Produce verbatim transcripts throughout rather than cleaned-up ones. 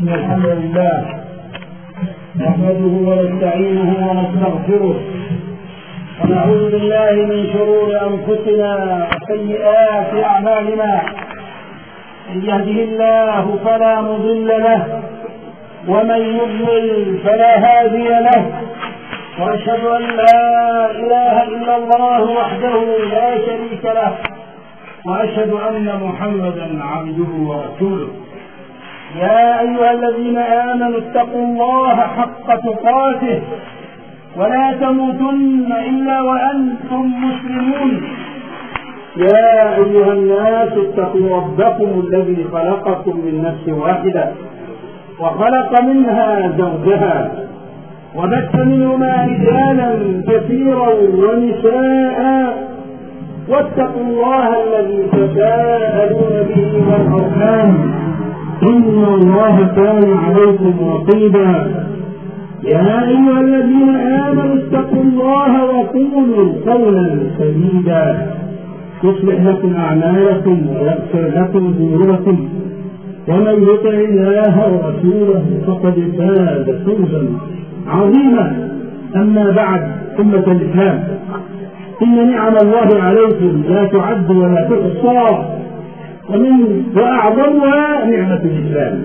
إن الحمد لله نحمده ونستعينه ونستغفره ونعوذ بالله من شرور أنفسنا وسيئات أعمالنا. من يهده الله فلا مضل له ومن يضلل فلا هادي له، وأشهد أن لا إله إلا الله وحده لا شريك له، وأشهد أن محمدا عبده ورسوله. يا أيها الذين آمنوا اتقوا الله حق تقاته ولا تموتن إلا وأنتم مسلمون. يا أيها الناس اتقوا ربكم الذي خلقكم من نفس واحدة وخلق منها زوجها وبث منهما رجالا كثيرا ونساء، واتقوا الله الذي تساءلون به والأرحام إن الله كان عليكم رقيبا. يا أيها الذين آمنوا اتقوا الله وقولوا قولا سديدا يصلح لكم أعمالكم ويغفر لكم ذنوبكم، ومن يطع الله ورسوله فقد فاز فوزا عظيما. أما بعد، أمة الإسلام، إن نعم الله عليكم لا تعد ولا تحصى، ومن وأعظمها نعمة الإسلام.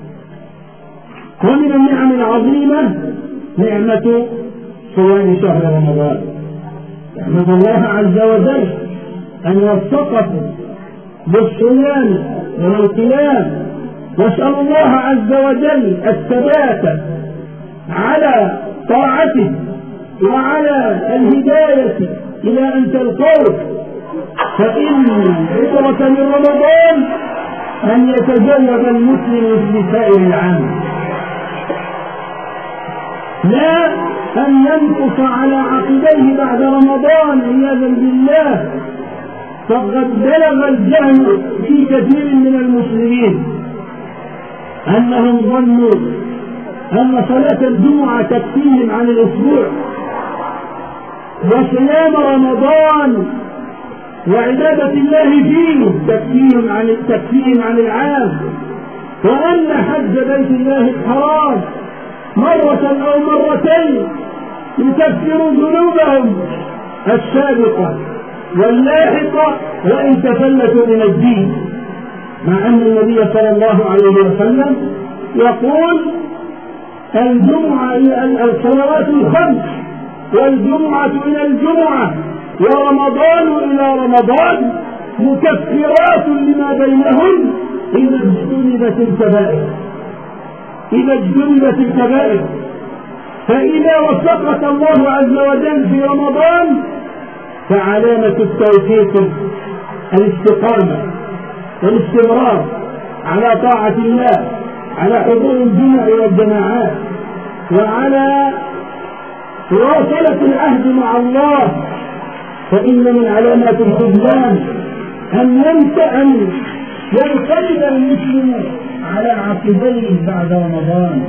ومن النعم العظيمة نعمة صيام شهر رمضان. نحمد الله عز وجل أن وفقكم بالصيام والقيام، واسأل الله عز وجل الثبات على طاعته وعلى الهداية إلى أن تلقوه. فإن عبرة من رمضان أن يتجنب المسلم في سائر العام، لا أن ينقص على عقبيه بعد رمضان عياذا بالله. فقد بلغ الجهل في كثير من المسلمين أنهم ظنوا أن صلاة الجمعة تكفيهم عن الأسبوع، وصيام رمضان وعبادة الله فيه تكفيهم عن تكفيهم عن العام، وأن حج بيت الله الحرام مرة أو مرتين يكفر ذنوبهم السابقة واللاحقة وإن تفلتوا من الدين. مع أن النبي صلى الله عليه وسلم يقول الجمعة الصلوات الخمس والجمعة إلى الجمعة ورمضان إلى رمضان مكفرات لما بينهن إذا اجتنبت الكبائر. إذا اجتنبت الكبائر فإذا وفقك الله عز وجل في رمضان فعلامة التوفيق الاستقامة والاستمرار على طاعة الله، على حضور الجمع والجماعات، وعلى مواصلة العهد مع الله. فإن من علامات الخذلان أن ينسى أن ينقلب المسلم على عقبيه بعد رمضان.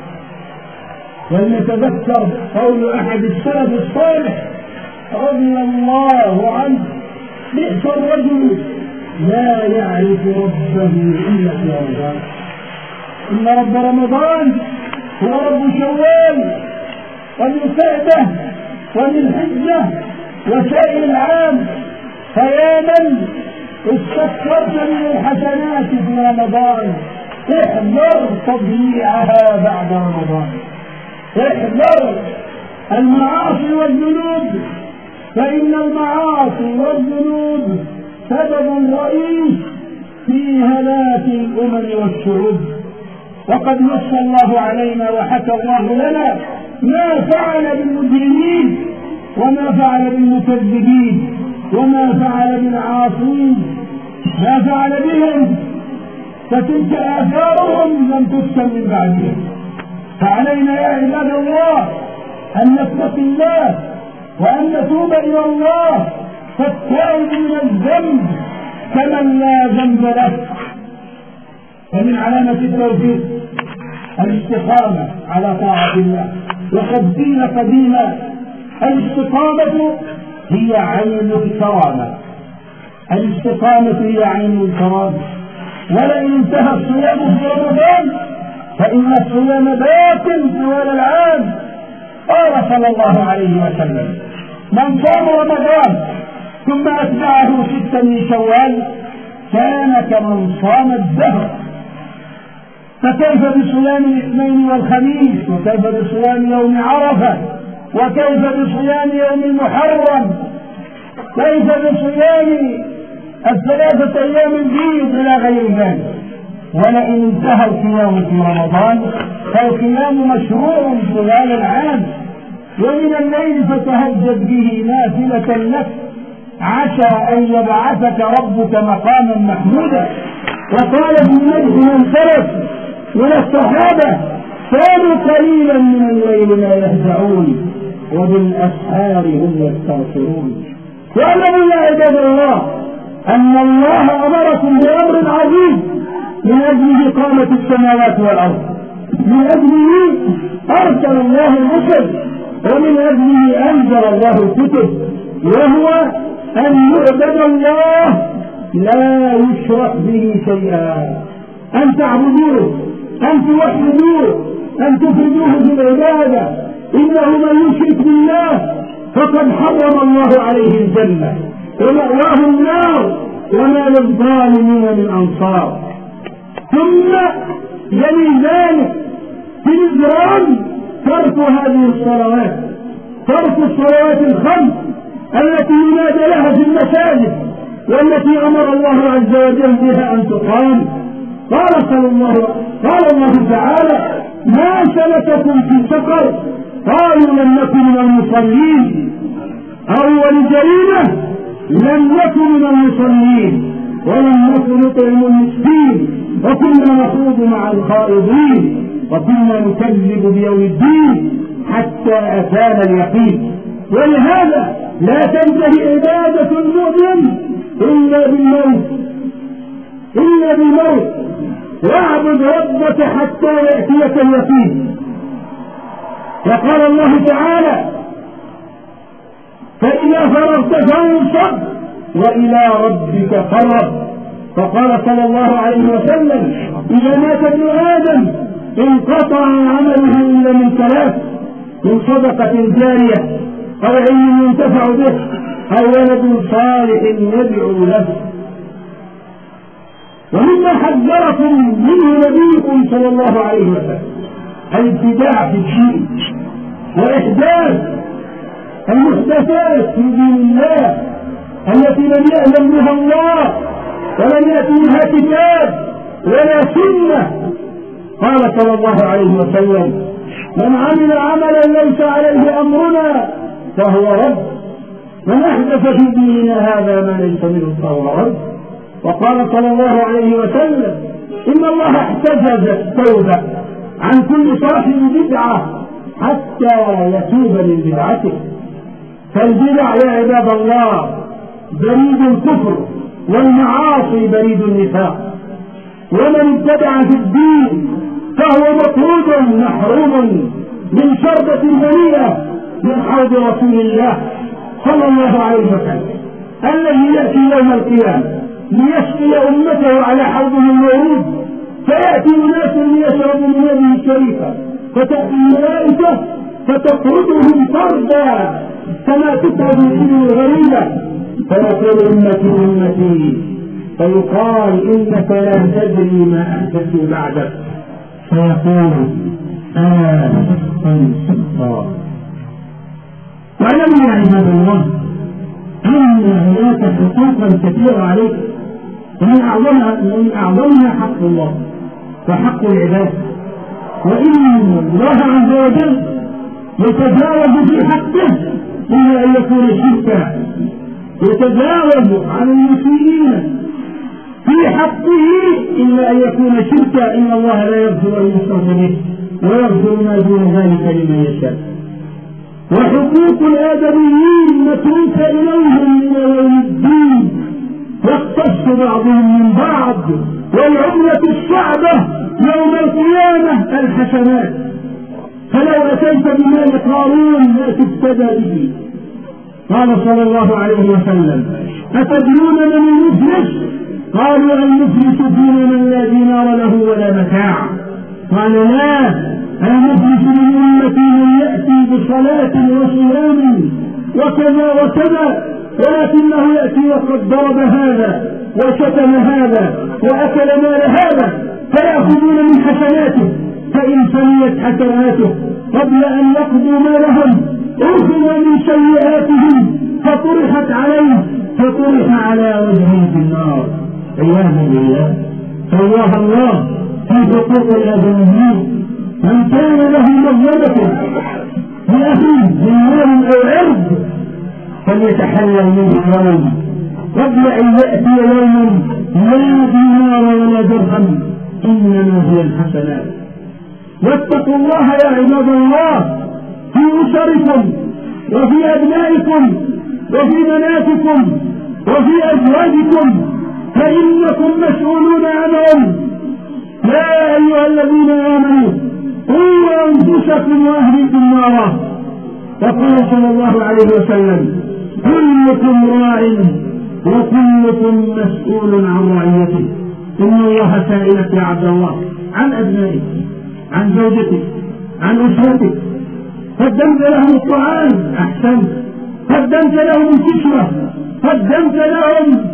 ولنتذكر قول أحد السلف الصالح رضي الله عنه: بئس الرجل لا يعرف ربه إلا في رمضان. إن رب رمضان هو رب شوال وذي القعدة وذي الحجة وسائر العام. فيا من استكثرت من الحسنات في رمضان احذر تضييعها بعد رمضان، احذر المعاصي والذنوب، فإن المعاصي والذنوب سبب رئيس في هلاك الأمم والشعوب. وقد نص الله علينا وحكى الله لنا ما فعل بالمجرمين وما فعل بالمكذبين وما فعل بالعاصين، ما فعل بهم، فتلك آثارهم لم تسكن من بعدهم. فعلينا يا عباد الله أن نتقي الله وأن نتوب إلى الله، فالتائب من الذنب كمن لا ذنب له. ومن علامة التوفيق الاستقامة على طاعة الله. وقد قيل قديما الاستقامة هي عين الكرامة، الاستقامة هي عين الكرامة. ولئن انتهى الصيام في رمضان فإن الصيام باق طوال العام. قال صلى الله عليه وسلم: من صام رمضان ثم أتبعه ستا من شوال كان كمن صام الدهر. فكيف بصيام الاثنين والخميس؟ وكيف بصيام يوم عرفة؟ وكيف بصيام يوم المحرم؟ كيف بصيام الثلاثة أيام البيض إلى غير ذلك؟ ولئن انتهى الصيام في رمضان فالقيام مشروع طوال العام. ومن الليل فتهجد به نافلة لك عسى أن يبعثك ربك مقاما محمودا. وقال ابن مجد من سلف من الصحابة: كانوا قليلا من الليل ما يهجعون وبالأسحار هم يستغفرون. واعلموا يا عباد الله أن الله أمركم بأمر عظيم من أجل إقامة السماوات والأرض. من أجله أرسل الله الرسل، ومن أجله أنزل الله الكتب، وهو أن يعبد الله لا يشرك به شيئا، أن تعبدوه، أن توحدوه، أن تفردوه بالعبادة. إنه من يشرك بالله فقد حرم الله عليه الجنة ومأواه النار وما للظالمين من أنصار. ثم يلي ذلك في الإجرام ترك هذه الصلوات، ترك الصلوات الخمس التي ينادى لها في المساجد والتي أمر الله عز وجل بها أن تقام. قال صلى الله قال الله تعالى: ما سلككم في سقر؟ قالوا لم نكن من المصلين. أول جريمة: لم نكن من المصلين ولم نكن نطعم المسكين وكنا نخوض مع الخائضين وكنا نكذب بيوم الدين حتى أتانا اليقين. ولهذا لا تنتهي عبادة المؤمن إلا بالموت، إلا بالموت. واعبد ربك حتى يأتيك اليقين. وقال الله تعالى: فإذا فرغت فانصب وإلى ربك فارغب. فقال صلى الله عليه وسلم: إذا مات ابن آدم انقطع عمله إلا من ثلاث: من صدقة جارية أو علم ينتفع به أو ولد صالح يدعو له. ومما حذركم منه نبيكم صلى الله عليه وسلم الابتداع في الدين وإحداث المحدثات في دين الله التي لم يأذن بها الله ولم يأتي بها كتاب ولا سنة. قال صلى الله عليه وسلم: من عمل عملا ليس عليه أمرنا فهو رد، من أحدث في ديننا هذا ما ليس منه فهو رد. وقال صلى الله عليه وسلم: إن الله احتجز التوبة عن كل صاحب بدعة حتى يتوب من بدعته. فالبدع يا عباد الله بريد الكفر والمعاصي بريد النفاق. ومن ابتدع في الدين فهو مطرود محروم من شربة المنية من حوض رسول الله صلى الله عليه وسلم الذي يأتي يوم القيامة ليسقي أمته على حوضه المورود. فيأتي الناس ليشربوا من يده الشريفة فتأتي الملائكة فتطردهم طردا كما تطرد الإبل الغريبة. فيقول: أمتي أمتي، فيقال: إنك لا تدري ما أحدث بعدك. فيقول: آه صدقا صدقا. واعلموا يا عباد الله أن هناك حقوقا كثيرة عليك، ومن أعظمها من أعظمها حق الله وحق العباد. وإن الله عز وجل يتجاوز في حقه إلا أن يكون شركا، يتجاوز عن المسيئين في حقه إلا أن يكون شركا. إن الله لا يغفر أن يشرك به ويغفر ما دون ذلك لمن يشاء. وحقوق الآدميين متروكة إليهم من يوم الدين، يختص بعضهم من بعض. والعملة الصعبة يوم القيامة الحسنات. فلو أتيت بمال قارون لا تفتدى به. قال صلى الله عليه وسلم: أتدرون من المفلس؟ قالوا: المفلس فينا من لا دينار له ولا متاع. قال لا، المخلص من أمتي من يأتي بصلاة وصيام وكذا وكذا، ولكنه يأتي وقد ضرب هذا وشتم هذا وأكل مال هذا، فيأخذون من حسناته، فإن فنيت حسناته قبل أن يقضوا مالهم أخذ من سيئاتهم فطرحت عليه فطرح على وجهه في النار عياذا بالله. فالله الله في حقوق الآدميين، من كان له مظلمة لأخيه من مال أو عرض فليتحلل منه اليوم قبل أن يأتي يوم لا دينار ولا درهم، إنما هي الحسنات. واتقوا الله يا عباد الله في أسركم وفي أبنائكم وفي بناتكم وفي أزواجكم، فإنكم مسؤولون عنهم. يا أيها الذين آمنوا قوا أنفسكم وأهليكم نارا. وقال صلى الله عليه وسلم كلكم راع وكلكم مسؤول عن رعيته. إن الله سائلك يا عبد الله عن أبنائك، عن زوجتك، عن أسرتك. قدمت لهم الطعام أحسنت، قدمت لهم الكسوة، قدمت لهم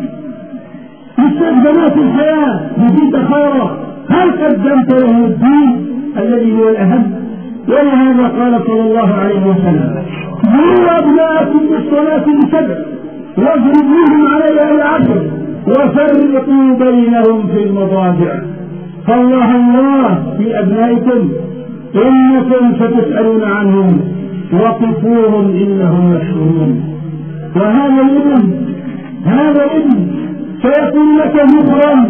مستلزمات الحياة جزيت خيرا، هل قدمت لهم الدين الذي هو الأهم؟ ولهذا قال صلى الله عليه وسلم مروا أبناءكم بالصلاة بسبع واضربوهم عليها العشر وفرقوا بينهم في المضاجع. فالله الله في أبنائكم إنكم ستسألون عنهم وقفوهم إنهم مشهورون. وهذا الابن هذا الابن سيكون لك مكرا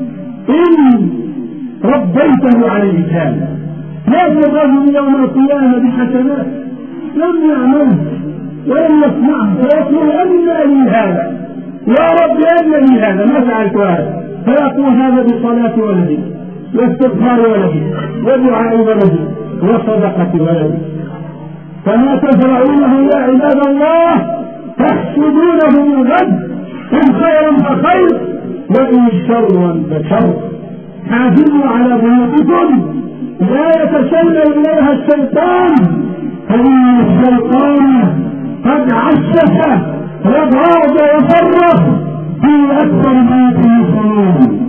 إن ربيته على الإسلام. هذا الرجل يوم القيامة بحسنات لم يعمله ولم يسمعه فيقول أن لي هذا يا رب أن لي هذا ما فعلت هذا، فيقول هذا بصلاة ولدي واستغفار ولدي ودعاء ولدي وصدقة ولدي. فما تزرعونه يا عباد الله تحسدونه من غد، إن خيرا فخير وإن شرا فشر. حافظوا على بيوتكم لا يتسلل إليها الشيطان، فإن الشيطان قد عسس وغاض وفرق في أكثر بيوت المسلمين.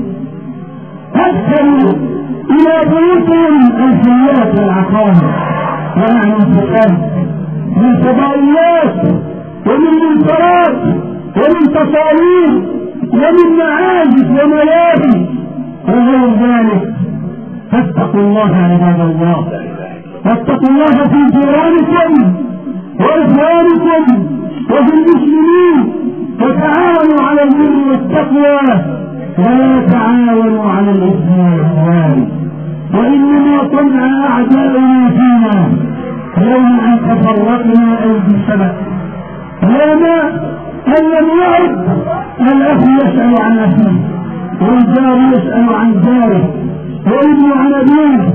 أدخلوا إلى بيوتهم الحيات والعقائد ومعنى الفقه من فضائيات ومن منكرات ومن تصاوير ومن معازف وملاهي وغير ذلك. فاتقوا الله عباد الله، واتقوا الله في جيرانكم وإخوانكم وفي المسلمين، وتعاونوا على البر والتقوى ولا تعاونوا على الإثم والعدوان. وإنما طمع أعداؤنا فينا يوم أن تفرقنا أيدي السماء، يوم أن لم يعد الأخ يسأل عن أخيه والجار يسأل عن جاره والابن عن أبيه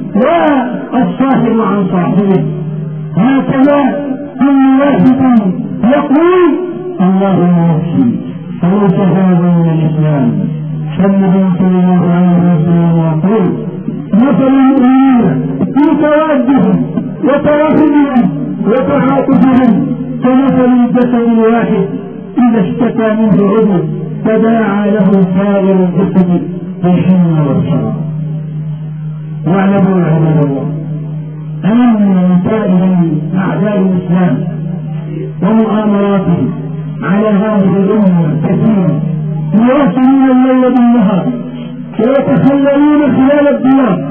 والصاحب عن صاحبه. هكذا كل واحد يقول اللهم اغفر. فليس هذا من الإسلام. فالنبي صلى الله عليه وسلم يقول مثل المؤمنين في توادهم وتراحمهم وتعاطفهم كمثل الجسد الواحد إذا اشتكى منه عضو تداعى له سائر الجسد بالحمى والصلاة. واعلموا عباد الله أن من سائر أعداء الإسلام ومؤامراته على هذه الأمة كثيرا يواصلون الليل بالنهار ويتخللون خلال الديار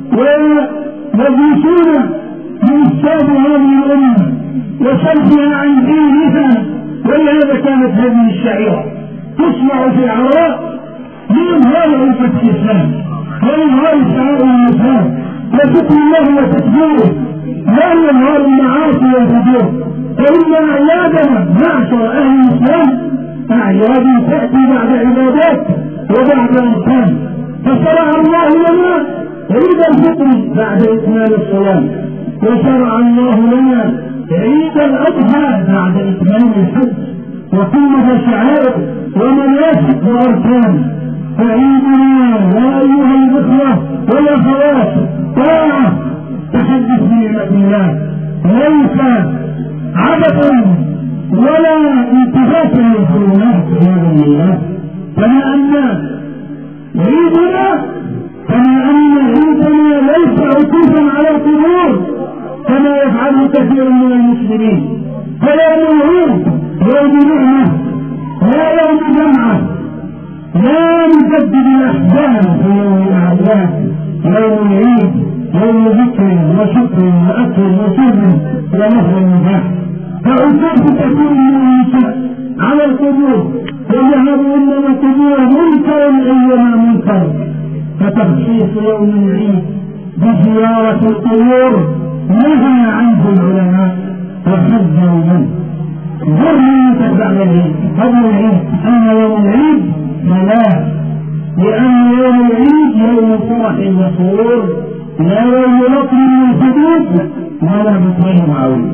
ويجلسون بإفساد هذه الأمة وصرفها عن دينها. ولهذا كانت هذه الشعيرة تصنع في العراء لإظهار ألفة الإسلام وإظهار شعائر الإسلام وذكر الله وتكبيره لا يظهر المعاصي والفجور. فإن أعيادنا معشر أهل الإسلام أعياد تأتي بعد عبادات وبعد أركان. فشرع الله لنا عيد الفطر بعد إكمال الصيام، وشرع الله لنا عيد الأضحى بعد إتمام الحج، وكلها شعائر ومناسك وأركان. فعيدنا يا أيها الإخوة والأخوات طاعة تحدث بنعمة الله، ليس عبثا ولا انتهاكا للحرمات عياذا بالله. كما ان عيدنا كما ان عيدنا ليس عكوفا على القبور كما يفعله كثير من المسلمين، فيوم العيد يوم نعمه لا يوم جمعه، لا نجدد الاحزان في يوم الاعياد، يوم العيد يوم ذكر وشكر واكل وشرب ونهر النجاح. فعكوف كثير من النساء على القبور وذهبوا ان القبور منكر ايما منكر، فتخصيص يوم العيد بزياره القبور نهى عنه العلماء وحذروا منه. ذرني تتبع العيد قبل العيد، اما يوم العيد فلا، لان يوم العيد يوم فرح وسرور، لا يوم لطم وحدود ولا بطرين معروف.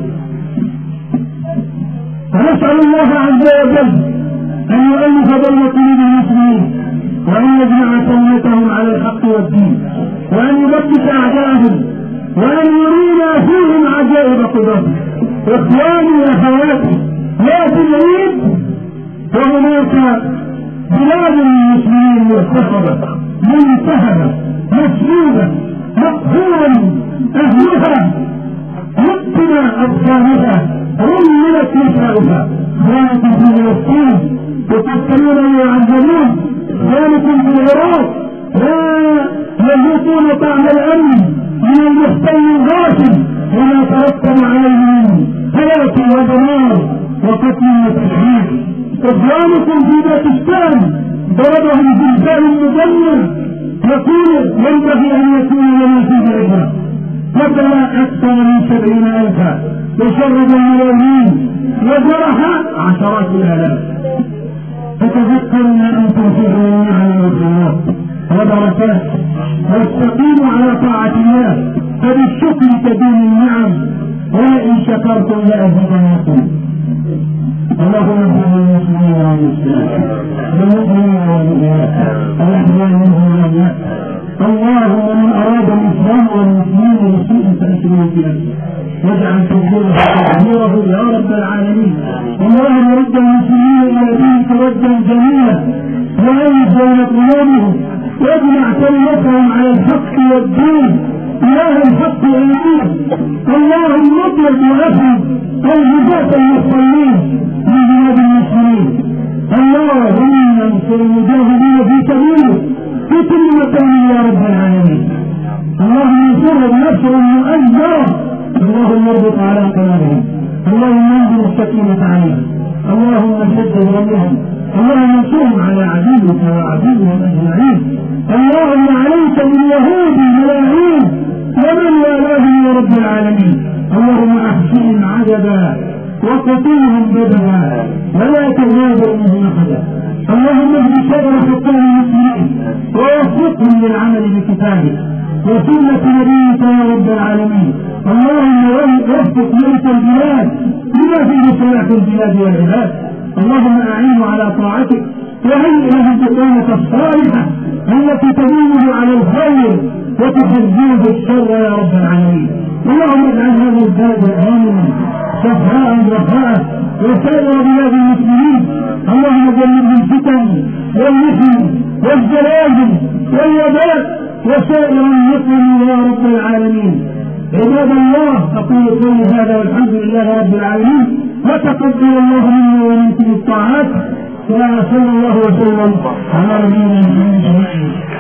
فنسأل الله عز وجل أن يؤلف بين قلوب المسلمين، وأن يجمع كلمتهم على الحق والدين، وأن يثبت أعداءهم، وأن يرينا فيهم عجائب قدرته. إخواني وأخواتي، يأتي العيد وهناك بلاد المسلمين مرتخبة منتهبة مسلوبة مقهورا أهلها مقتل أطفالها رملت نساؤها، ذلك في فلسطين يقتلون ويعذبون، ذلك في العراق لا يذوقون طعم الأمن من المحتل الغاشم وما ترتب عليه من هلاك ودمار وقتل وتشهير. إخوانكم في باكستان ضربهم زلزال مدمر، يقول ينبغي أن يكون لنا فيه عبرة، قتل أكثر من سبعين ألفا وشرد الملايين وجرح عشرات الآلاف. فتذكروا ما أنتم فيه من نعم والخيرات وبركات، واستقيموا على طاعة الله، فبالشكر تدوم النعم، ولئن شكرتم لأزيدنكم. اللهم اغفر للمسلمين والمسلمات والمؤمنين والمؤمنات الأحياء منهم والأموات. اللهم من أراد الإسلام والمسلمين بسوء فأشغله في نفسه واجعل تدبيره تدبيره يا رب العالمين. اللهم رد المسلمين إلى دينك ردا جميلا، وألف بين قلوبهم، واجمع كلمتهم على الحق والدين، إله الحق والدين. اللهم اطلق وأخذ الهداة المصلين من بلاد المسلمين. اللهم انصر المجاهدين في سبيله في كل مكان يا رب العالمين. اللهم انصرهم نصرا مؤزرا، اللهم اربط على قلوبهم، اللهم انزل السكينة عليهم، اللهم سدد رميهم، اللهم انصرهم على عدوك وعدوهم اجمعين. اللهم عليك باليهود الملاعين ومن والاهم يا رب العالمين. اللهم احصهم عددا وقتلهم بدلا ولا تغادر منهم احدا. اللهم اهد شر حكام المسلمين ووفقهم للعمل بكتابك وسنة نبيك يا رب العالمين. اللهم وفق ملك البلاد بما فيه صلاح البلاد والعباد. اللهم اعينه على طاعتك، وهيئ له البطانة الصالحة التي تدله على الخير وتخرجه الشر يا رب العالمين. اللهم اجعل هذا البلد امنا سخاء رخاء وسائر بلاد المسلمين. اللهم جنبنا الفتن والمحن والزلازل والوباء وسائر النقم يا رب العالمين. عباد الله، اقول قولي هذا والحمد لله رب العالمين، وتقبل الله منا ومنكم الطاعات، وصلى الله وسلم على نبينا محمد.